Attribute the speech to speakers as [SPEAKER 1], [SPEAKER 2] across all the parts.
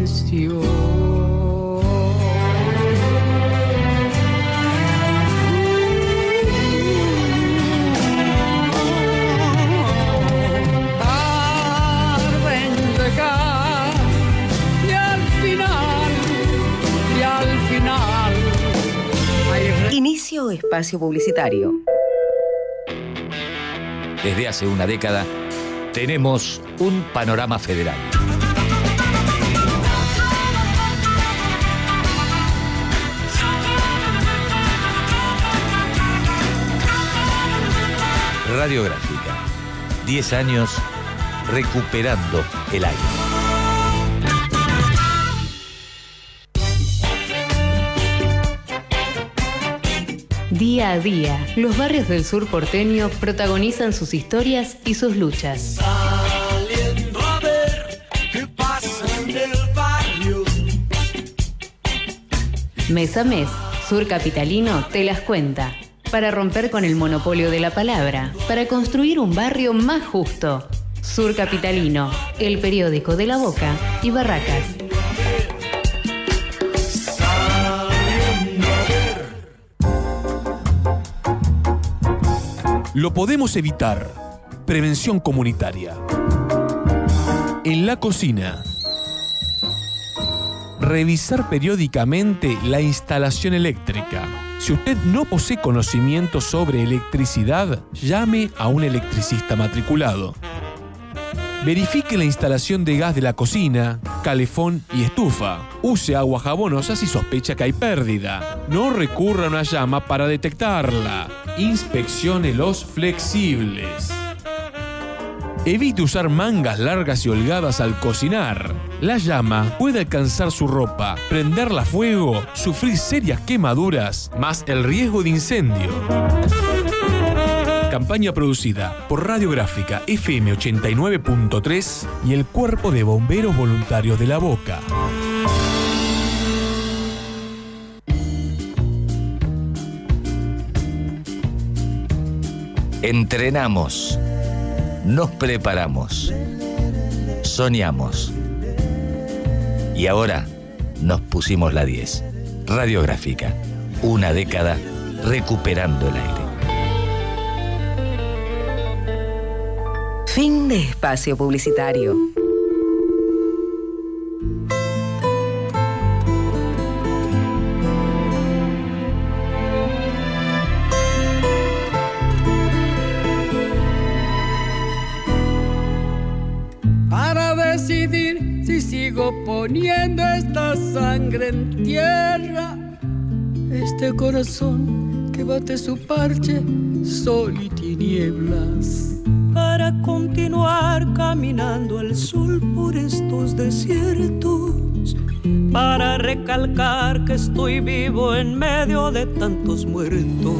[SPEAKER 1] silencio.
[SPEAKER 2] Inicio espacio publicitario.
[SPEAKER 3] Desde hace una década tenemos un panorama federal. Radiográfica. 10 años recuperando el aire.
[SPEAKER 4] Día a día, los barrios del sur porteño protagonizan sus historias y sus luchas.
[SPEAKER 5] Saliendo a ver qué pasa en el barrio.
[SPEAKER 4] Mes a mes, Sur Capitalino te las cuenta. Para romper con el monopolio de la palabra, para construir un barrio más justo. Sur Capitalino, el periódico de La Boca y Barracas.
[SPEAKER 6] Lo podemos evitar. Prevención comunitaria. En la cocina. Revisar periódicamente la instalación eléctrica. Si usted no posee conocimiento sobre electricidad, llame a un electricista matriculado. Verifique la instalación de gas de la cocina, calefón y estufa. Use agua jabonosa si sospecha que hay pérdida. No recurra a una llama para detectarla. Inspeccione los flexibles. Evite usar mangas largas y holgadas al cocinar. La llama puede alcanzar su ropa, prenderla a fuego, sufrir serias quemaduras, más el riesgo de incendio. Campaña producida por Radiográfica FM 89.3 y el Cuerpo de Bomberos Voluntarios de La Boca.
[SPEAKER 3] Entrenamos, nos preparamos, soñamos y ahora nos pusimos la 10. Radiográfica, una década recuperando el aire.
[SPEAKER 2] Fin de espacio publicitario.
[SPEAKER 1] Para decidir si sigo poniendo esta sangre en tierra, este corazón que bate su parche, sol y tinieblas.
[SPEAKER 7] Para continuar caminando al sol por estos desiertos, para recalcar que estoy vivo en medio de tantos muertos.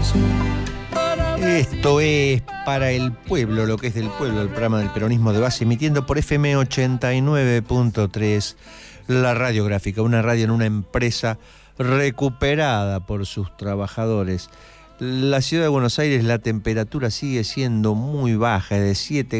[SPEAKER 8] Esto es Para el Pueblo, lo que es del pueblo, el programa del peronismo de base, emitiendo por FM 89.3, la Radiográfica, una radio en una empresa recuperada por sus trabajadores. La ciudad de Buenos Aires, la temperatura sigue siendo muy baja, de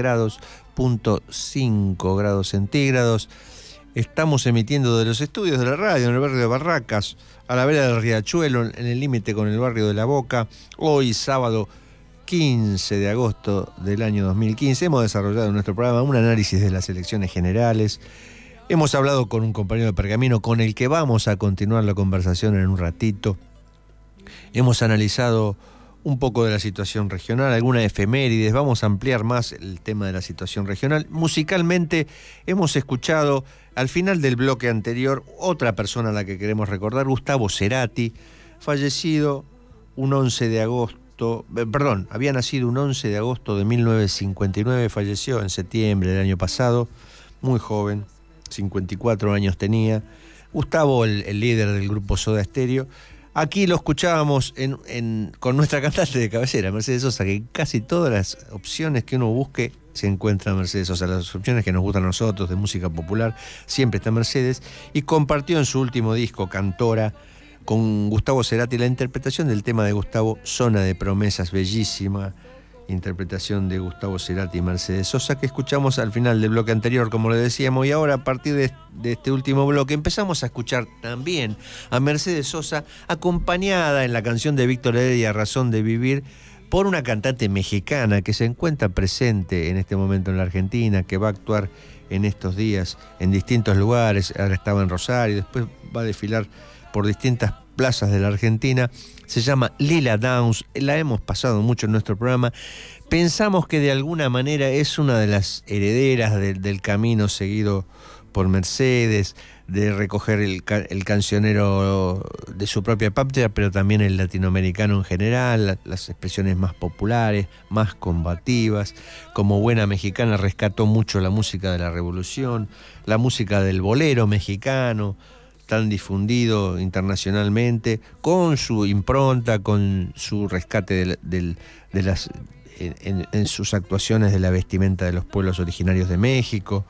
[SPEAKER 8] 7,5 grados centígrados. Estamos emitiendo de los estudios de la radio en el barrio de Barracas, a la vera del Riachuelo, en el límite con el barrio de La Boca. Hoy, sábado 15 de agosto del año 2015, hemos desarrollado en nuestro programa un análisis de las elecciones generales. Hemos hablado con un compañero de Pergamino con el que vamos a continuar la conversación en un ratito. Hemos analizado un poco de la situación regional, algunas efemérides, vamos a ampliar más el tema de la situación regional. Musicalmente hemos escuchado al final del bloque anterior otra persona a la que queremos recordar, Gustavo Cerati, fallecido un 11 de agosto, había nacido un 11 de agosto de 1959, falleció en septiembre del año pasado, muy joven, 54 años tenía. Gustavo, el líder del grupo Soda Stereo. Aquí lo escuchábamos con nuestra cantante de cabecera, Mercedes Sosa, que casi todas las opciones que uno busque se encuentra Mercedes Sosa. Las opciones que nos gustan a nosotros de música popular, siempre está Mercedes. Y compartió en su último disco, Cantora, con Gustavo Cerati la interpretación del tema de Gustavo, Zona de Promesas, bellísima, interpretación de Gustavo Cerati y Mercedes Sosa, que escuchamos al final del bloque anterior, como le decíamos, y ahora a partir de este último bloque empezamos a escuchar también a Mercedes Sosa, acompañada en la canción de Víctor Heredia, Razón de Vivir, por una cantante mexicana que se encuentra presente en este momento en la Argentina, que va a actuar en estos días en distintos lugares. Ahora estaba en Rosario, después va a desfilar por distintas plazas de la Argentina. Se llama Lila Downs, la hemos pasado mucho en nuestro programa. Pensamos que de alguna manera es una de las herederas del camino seguido por Mercedes, de recoger el cancionero de su propia patria, pero también el latinoamericano en general, las expresiones más populares, más combativas. Como buena mexicana rescató mucho la música de la Revolución, la música del bolero mexicano, tan difundido internacionalmente, con su impronta, con su rescate de las en sus actuaciones de la vestimenta de los pueblos originarios de México,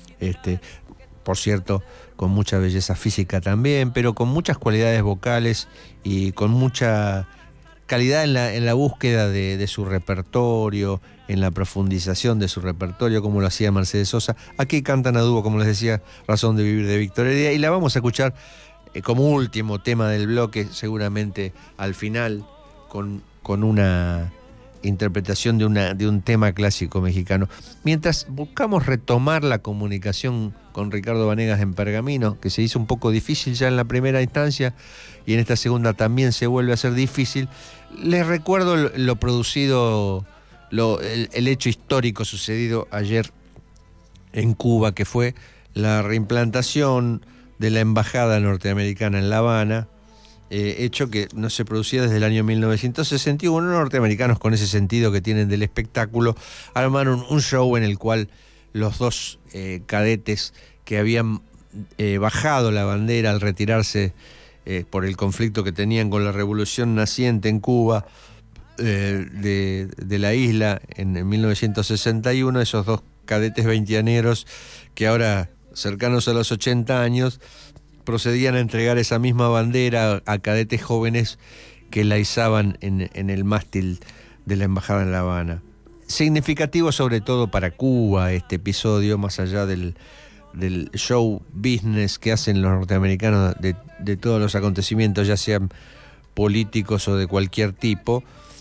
[SPEAKER 8] por cierto, con mucha belleza física también, pero con muchas cualidades vocales y con mucha calidad en la búsqueda de su repertorio, en la profundización de su repertorio, como lo hacía Mercedes Sosa. Aquí cantan a dúo, como les decía, Razón de Vivir de Víctor Heredia, y la vamos a escuchar como último tema del bloque, seguramente al final, con una interpretación de un tema clásico mexicano. Mientras buscamos retomar la comunicación con Ricardo Vanegas en Pergamino, que se hizo un poco difícil ya en la primera instancia y en esta segunda también se vuelve a ser difícil, les recuerdo lo producido, el hecho histórico sucedido ayer en Cuba, que fue la reimplantación de la embajada norteamericana en La Habana, hecho que no se producía desde el año 1961. Los norteamericanos, con ese sentido que tienen del espectáculo, armaron un show en el cual los dos cadetes que habían bajado la bandera al retirarse por el conflicto que tenían con la revolución naciente en Cuba, de la isla en 1961, esos dos cadetes veinteañeros que ahora, cercanos a los 80 años, procedían a entregar esa misma bandera a cadetes jóvenes que la izaban en el mástil de la embajada en La Habana. Significativo sobre todo para Cuba este episodio, más allá del show business que hacen los norteamericanos de todos los acontecimientos, ya sean políticos o de cualquier tipo.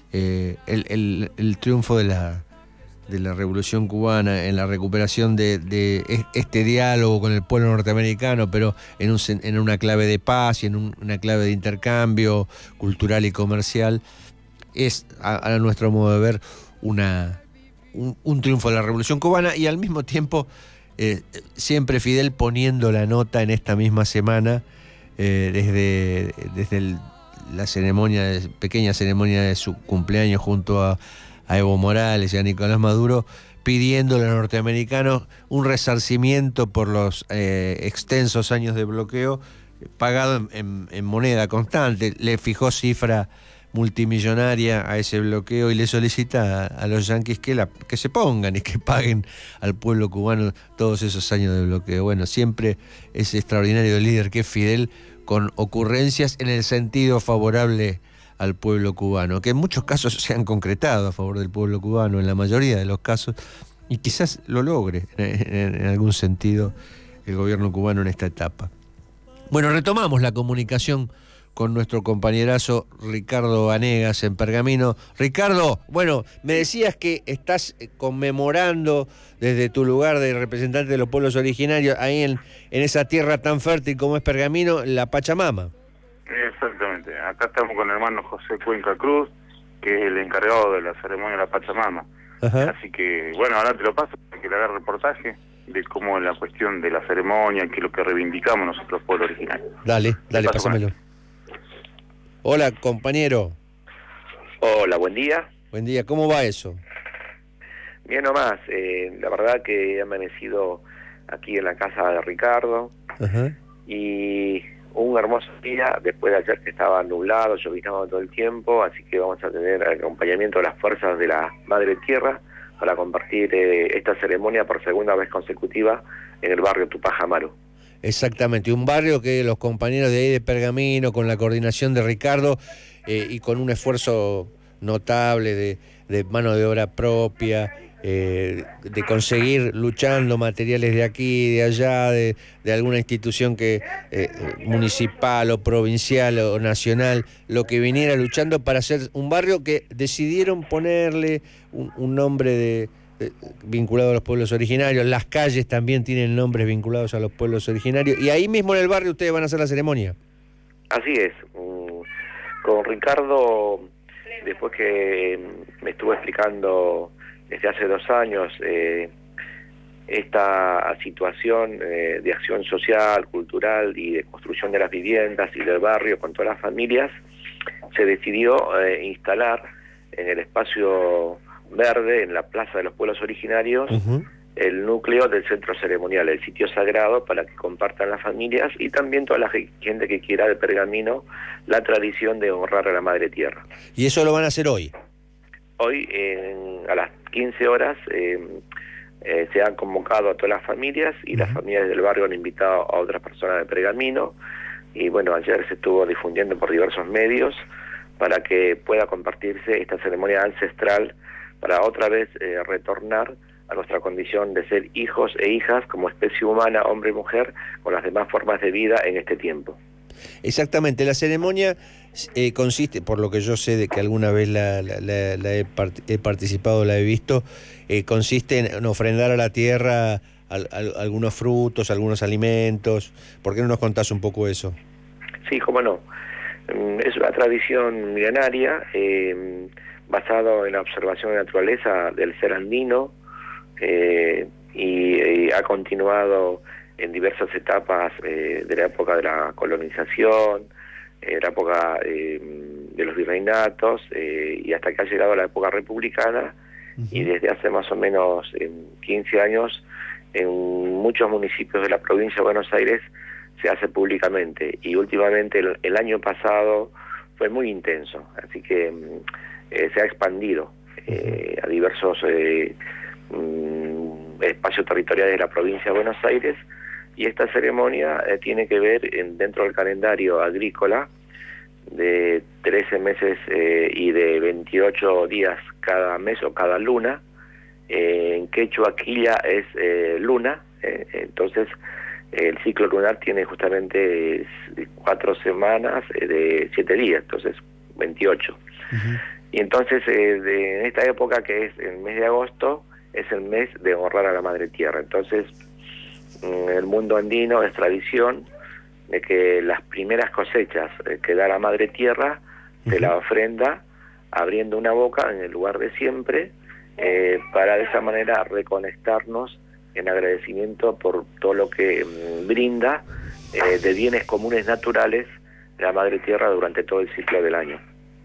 [SPEAKER 8] El triunfo de la Revolución Cubana en la recuperación de este diálogo con el pueblo norteamericano, pero en una clave de paz y en una clave de intercambio cultural y comercial, es, a nuestro modo de ver, un triunfo de la Revolución Cubana, y al mismo tiempo siempre Fidel poniendo la nota en esta misma semana, desde la pequeña ceremonia de su cumpleaños junto a Evo Morales y a Nicolás Maduro, pidiéndole a los norteamericanos un resarcimiento por los extensos años de bloqueo, pagado en moneda constante. Le fijó cifra multimillonaria a ese bloqueo y le solicita a los yanquis que se pongan y que paguen al pueblo cubano todos esos años de bloqueo. Bueno, siempre ese extraordinario líder que es Fidel, con ocurrencias en el sentido favorable al pueblo cubano, que en muchos casos se han concretado a favor del pueblo cubano, en la mayoría de los casos, y quizás lo logre en algún sentido el gobierno cubano en esta etapa. Bueno, retomamos la comunicación con nuestro compañerazo Ricardo Vanegas en Pergamino. Ricardo, bueno, me decías que estás conmemorando desde tu lugar de representante de los pueblos originarios, ahí en esa tierra tan fértil como es Pergamino, la Pachamama.
[SPEAKER 9] Exactamente, acá estamos con el hermano José Cuenca Cruz, que es el encargado de la ceremonia de la Pachamama. Ajá. Así que, bueno, ahora te lo paso para que le haga reportaje de cómo la cuestión de la ceremonia, que es lo que reivindicamos nosotros, pueblo originario.
[SPEAKER 8] Dale, pásamelo. Hola, compañero.
[SPEAKER 10] Hola, buen día.
[SPEAKER 8] Buen día, ¿cómo va eso?
[SPEAKER 10] Bien nomás, la verdad que he amanecido aquí en la casa de Ricardo. Ajá. Y un hermoso día, después de ayer que estaba nublado, lloviznaba todo el tiempo, así que vamos a tener acompañamiento de las fuerzas de la Madre Tierra para compartir esta ceremonia por segunda vez consecutiva en el barrio Tupac Amaru.
[SPEAKER 8] Exactamente, un barrio que los compañeros de ahí de Pergamino, con la coordinación de Ricardo y con un esfuerzo notable de de mano de obra propia, de conseguir luchando materiales de aquí, de allá, de alguna institución que municipal o provincial o nacional, lo que viniera luchando para hacer un barrio que decidieron ponerle un nombre vinculado a los pueblos originarios. Las calles también tienen nombres vinculados a los pueblos originarios, y ahí mismo en el barrio ustedes van a hacer la ceremonia.
[SPEAKER 10] Así es. Con Ricardo, después que me estuvo explicando desde hace 2 años esta situación de acción social, cultural y de construcción de las viviendas y del barrio con todas las familias, se decidió instalar en el espacio verde, en la Plaza de los Pueblos Originarios, el núcleo del centro ceremonial, el sitio sagrado, para que compartan las familias y también toda la gente que quiera de Pergamino la tradición de honrar a la Madre Tierra.
[SPEAKER 8] ¿Y eso lo van a hacer hoy?
[SPEAKER 10] Hoy, a las 15 horas, se han convocado a todas las familias y las familias del barrio han invitado a otras personas de Pergamino, y bueno, ayer se estuvo difundiendo por diversos medios para que pueda compartirse esta ceremonia ancestral para otra vez retornar a nuestra condición de ser hijos e hijas como especie humana, hombre y mujer, con las demás formas de vida en este tiempo.
[SPEAKER 8] Exactamente, la ceremonia consiste, por lo que yo sé de que alguna vez he participado, la he visto, consiste en ofrendar a la tierra algunos frutos, algunos alimentos. ¿Por qué no nos contás un poco eso? Sí, cómo no.
[SPEAKER 10] Es una tradición milenaria basado en la observación de la naturaleza del ser andino, y ha continuado en diversas etapas de la época de la colonización, la época de los virreinatos, y hasta que ha llegado a la época republicana, y desde hace más o menos 15 años en muchos municipios de la provincia de Buenos Aires se hace públicamente, y últimamente el año pasado fue muy intenso, así que se ha expandido a diversos espacios territoriales de la provincia de Buenos Aires, y esta ceremonia tiene que ver dentro del calendario agrícola de 13 meses y de 28 días cada mes o cada luna. En quechua quilla es luna, entonces el ciclo lunar tiene justamente 4 semanas de 7 días, entonces 28. Y entonces en esta época, que es el mes de agosto, es el mes de honrar a la Madre Tierra. Entonces en el mundo andino es tradición de que las primeras cosechas que da la Madre Tierra se la ofrenda abriendo una boca en el lugar de siempre, para de esa manera reconectarnos en agradecimiento por todo lo que brinda de bienes comunes naturales la Madre Tierra durante todo el ciclo del año.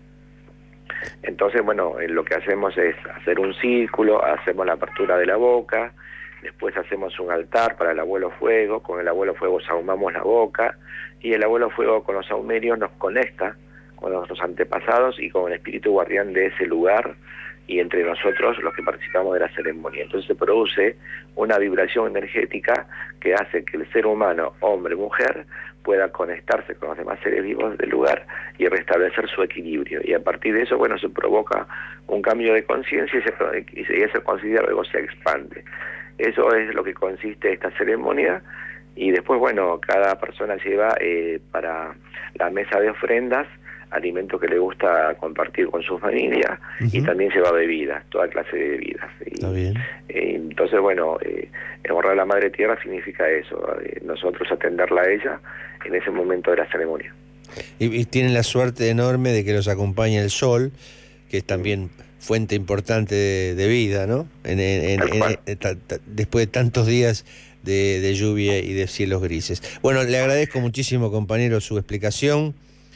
[SPEAKER 10] Entonces, bueno, lo que hacemos es hacer un círculo, hacemos la apertura de la boca, después hacemos un altar para el abuelo fuego, con el abuelo fuego sahumamos la boca, y el abuelo fuego con los sahumerios nos conecta con nuestros antepasados y con el espíritu guardián de ese lugar, y entre nosotros los que participamos de la ceremonia. Entonces se produce una vibración energética que hace que el ser humano, hombre, mujer, pueda conectarse con los demás seres vivos del lugar y restablecer su equilibrio. Y a partir de eso, bueno, se provoca un cambio de conciencia y esa conciencia luego se expande. Eso es lo que consiste esta ceremonia. Y después, bueno, cada persona lleva para la mesa de ofrendas alimentos que le gusta compartir con su familia, y también lleva bebidas, toda clase de bebidas. Está bien. Entonces, bueno, honrar a la Madre Tierra significa eso, nosotros atenderla a ella en ese momento de la ceremonia.
[SPEAKER 8] Y tienen la suerte enorme de que los acompaña el sol, que es también fuente importante de vida, ¿no? Después de tantos días de lluvia y de cielos grises. Bueno, le agradezco muchísimo, compañero, su explicación.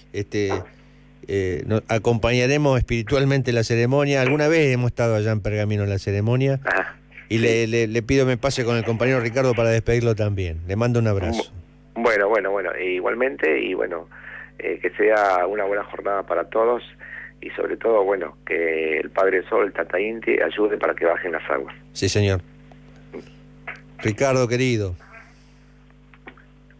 [SPEAKER 8] Nos acompañaremos espiritualmente la ceremonia. Alguna vez hemos estado allá en Pergamino en la ceremonia, y le pido me pase con el compañero Ricardo para despedirlo también. Le mando un abrazo.
[SPEAKER 10] Bueno, igualmente, y bueno, que sea una buena jornada para todos, y sobre todo, bueno, que el Padre Sol, el Tata Inti, ayude para que bajen las aguas.
[SPEAKER 8] Sí, señor. Ricardo, querido.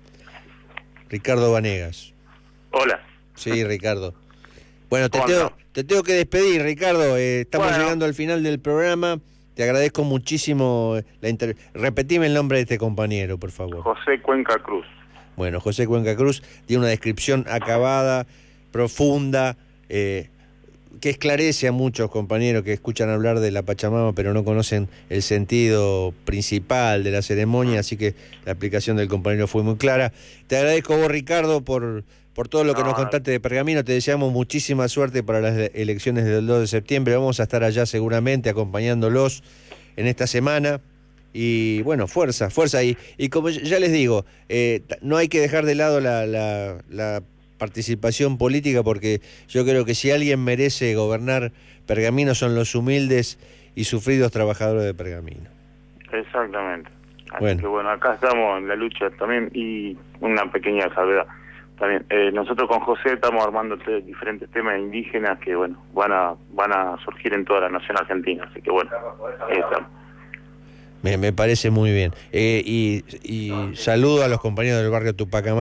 [SPEAKER 8] Ricardo Vanegas.
[SPEAKER 9] Hola.
[SPEAKER 8] Sí, Ricardo. Bueno, te tengo que despedir, Ricardo. Estamos llegando al final del programa. Te agradezco muchísimo Repetime el nombre de este compañero, por favor.
[SPEAKER 9] José Cuenca Cruz.
[SPEAKER 8] Bueno, José Cuenca Cruz tiene una descripción acabada, profunda, que esclarece a muchos compañeros que escuchan hablar de la Pachamama pero no conocen el sentido principal de la ceremonia, así que la aplicación del compañero fue muy clara. Te agradezco a vos, Ricardo, por todo lo que nos contaste de Pergamino. Te deseamos muchísima suerte para las elecciones del 2 de septiembre. Vamos a estar allá seguramente acompañándolos en esta semana. Y bueno, fuerza. Y como ya les digo, no hay que dejar de lado la participación política, porque yo creo que si alguien merece gobernar Pergamino son los humildes y sufridos trabajadores de Pergamino.
[SPEAKER 9] Exactamente. Así que bueno, acá estamos en la lucha también, y una pequeña salvedad. También, nosotros con José estamos armando diferentes temas indígenas que bueno van a surgir en toda la nación argentina, así que bueno, estamos.
[SPEAKER 8] Me parece muy bien. Y saludo a los compañeros del barrio Tupac Amaru.